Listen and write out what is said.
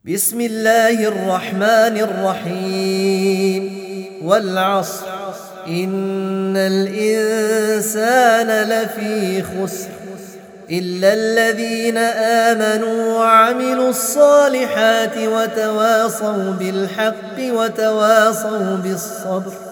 بسم الله الرحمن الرحيم والعصر إن الإنسان لفي خسر إلا الذين آمنوا وعملوا الصالحات وتواصوا بالحق وتواصوا بالصبر